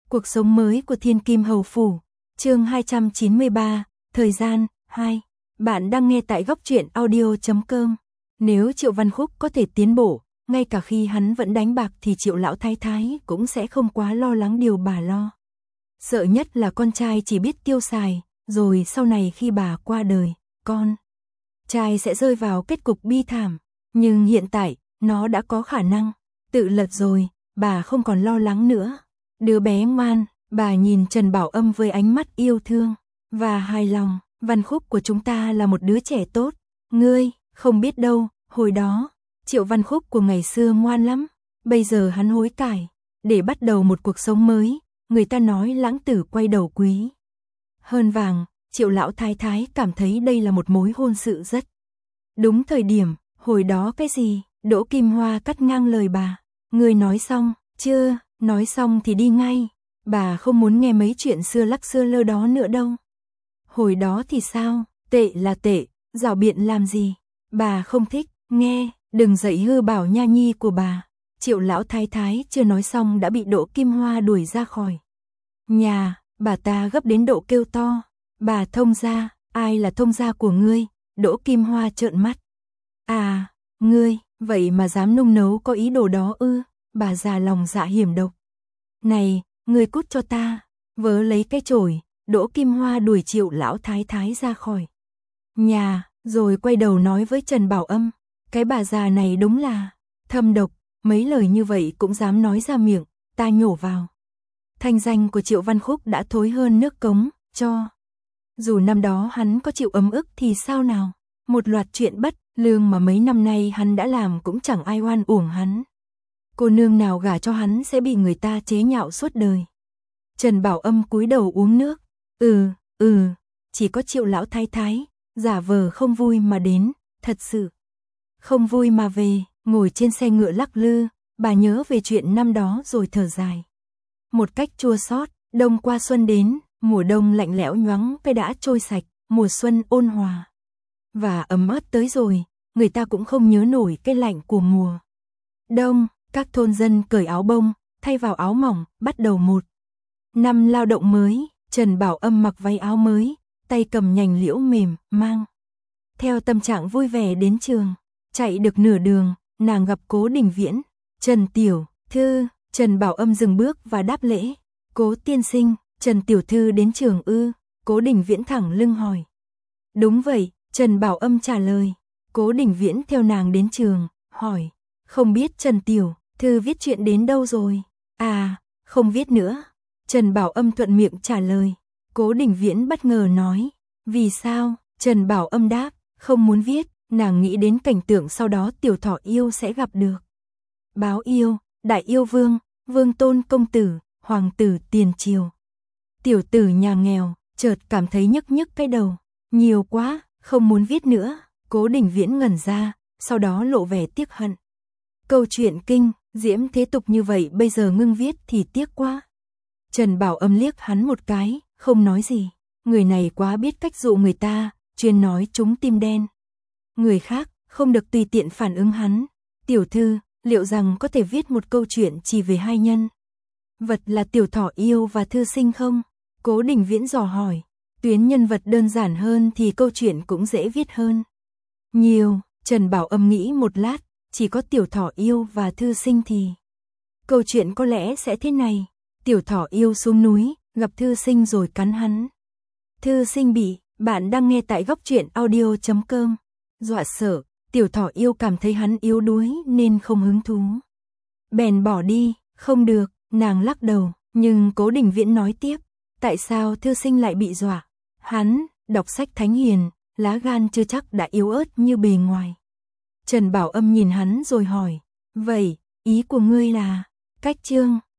Cuộc sống mới của Thiên Kim Hầu Phủ, chương 293, thời gian, 2. Bạn đang nghe tại góc truyện audio.com. Nếu Triệu Văn Khúc có thể tiến bộ, ngay cả khi hắn vẫn đánh bạc thì Triệu Lão Thái Thái cũng sẽ không quá lo lắng điều bà lo. Sợ nhất là con trai chỉ biết tiêu xài, rồi sau này khi bà qua đời, con trai sẽ rơi vào kết cục bi thảm. Nhưng hiện tại, nó đã có khả năng tự lật rồi, bà không còn lo lắng nữa. Đứa bé ngoan, bà nhìn Trần Bảo Âm với ánh mắt yêu thương và hài lòng. Văn Khúc của chúng ta là một đứa trẻ tốt. Ngươi, không biết đâu, hồi đó, Triệu Văn Khúc của ngày xưa ngoan lắm. Bây giờ hắn hối cải, để bắt đầu một cuộc sống mới. Người ta nói lãng tử quay đầu quý hơn vàng. Triệu Lão Thái Thái cảm thấy đây là một mối hôn sự rất đúng thời điểm. Hồi đó cái gì? Đỗ Kim Hoa cắt ngang lời bà. Ngươi nói xong, chưa? Nói xong thì đi ngay. Bà không muốn nghe mấy chuyện xưa lắc xưa lơ đó nữa đâu. Hồi đó thì sao? Tệ là tệ, rảo biện làm gì? Bà không thích, nghe, đừng dạy hư bảo nha nhi của bà. Triệu Lão Thái Thái chưa nói xong đã bị Đỗ Kim Hoa đuổi ra khỏi nhà. Bà ta gấp đến độ kêu to. Bà thông gia, ai là thông gia của ngươi? Đỗ Kim Hoa trợn mắt. À, ngươi, vậy mà dám nung nấu có ý đồ đó ư? Bà già lòng dạ hiểm độc. Này, ngươi cút cho ta. Vớ lấy cái chổi, Đỗ Kim Hoa đuổi Triệu Lão Thái Thái ra khỏi nhà, rồi quay đầu nói với Trần Bảo Âm. Cái bà già này đúng là thâm độc, mấy lời như vậy cũng dám nói ra miệng, ta nhổ vào. Thanh danh của Triệu Văn Khúc đã thối hơn nước cống, cho dù năm đó hắn có chịu ấm ức thì sao nào. Một loạt chuyện bất lương mà mấy năm nay hắn đã làm cũng chẳng ai oan uổng hắn. Cô nương nào gả cho hắn sẽ bị người ta chế nhạo suốt đời. Trần Bảo Âm cúi đầu uống nước. Chỉ có Triệu Lão Thái Thái giả vờ không vui mà đến, thật sự không vui mà về. Ngồi trên xe ngựa lắc lư, bà nhớ về chuyện năm đó rồi thở dài một cách chua xót. Đông qua xuân đến, mùa đông lạnh lẽo nhoáng cái đã trôi sạch, mùa xuân ôn hòa và ấm áp tới rồi, người ta cũng không nhớ nổi cái lạnh của mùa đông. Các thôn dân cởi áo bông, thay vào áo mỏng, bắt đầu một năm lao động mới. Trần Bảo Âm mặc váy áo mới, tay cầm nhành liễu mềm, mang theo tâm trạng vui vẻ đến trường. Chạy được nửa đường, nàng gặp Cố Đình Viễn. Trần Tiểu Thư. Trần Bảo Âm dừng bước và đáp lễ. Cố tiên sinh, Trần Tiểu Thư đến trường ư? Cố Đình Viễn thẳng lưng hỏi. Đúng vậy, Trần Bảo Âm trả lời. Cố Đình Viễn theo nàng đến trường, hỏi. Không biết Trần Tiểu Thư viết chuyện đến đâu rồi? À, không viết nữa. Trần Bảo Âm thuận miệng trả lời. Cố Đình Viễn bất ngờ nói. Vì sao? Trần Bảo Âm đáp. Không muốn viết. Nàng nghĩ đến cảnh tượng sau đó Tiểu Thỏ Yêu sẽ gặp được Báo Yêu, Đại Yêu Vương, Vương Tôn Công Tử, Hoàng tử tiền triều. Tiểu tử nhà nghèo, chợt cảm thấy nhức nhức cái đầu. Nhiều quá, không muốn viết nữa. Cố Đình Viễn ngẩn ra, sau đó lộ vẻ tiếc hận. Câu chuyện kinh diễm thế tục như vậy bây giờ ngưng viết thì tiếc quá. Trần Bảo Âm liếc hắn một cái, không nói gì. Người này quá biết cách dụ người ta, chuyên nói trúng tim đen. Người khác không được tùy tiện phản ứng hắn. Tiểu thư, liệu rằng có thể viết một câu chuyện chỉ về hai nhân vật là Tiểu Thỏ Yêu và thư sinh không? Cố Đình Viễn dò hỏi. Tuyến nhân vật đơn giản hơn thì câu chuyện cũng dễ viết hơn nhiều. Trần Bảo Âm nghĩ một lát. Chỉ có Tiểu Thỏ Yêu và thư sinh thì câu chuyện có lẽ sẽ thế này. Tiểu Thỏ Yêu xuống núi, gặp thư sinh rồi cắn hắn. Thư sinh bị, bạn đang nghe tại góc truyện audio.com. Dọa sợ, Tiểu Thỏ Yêu cảm thấy hắn yếu đuối nên không hứng thú. Bèn bỏ đi. Không được, nàng lắc đầu. Nhưng Cố Đình Viễn nói tiếp. Tại sao thư sinh lại bị dọa? Hắn, đọc sách thánh hiền, lá gan chưa chắc đã yếu ớt như bề ngoài. Trần Bảo Âm nhìn hắn rồi hỏi. Vậy, ý của ngươi là, cách chương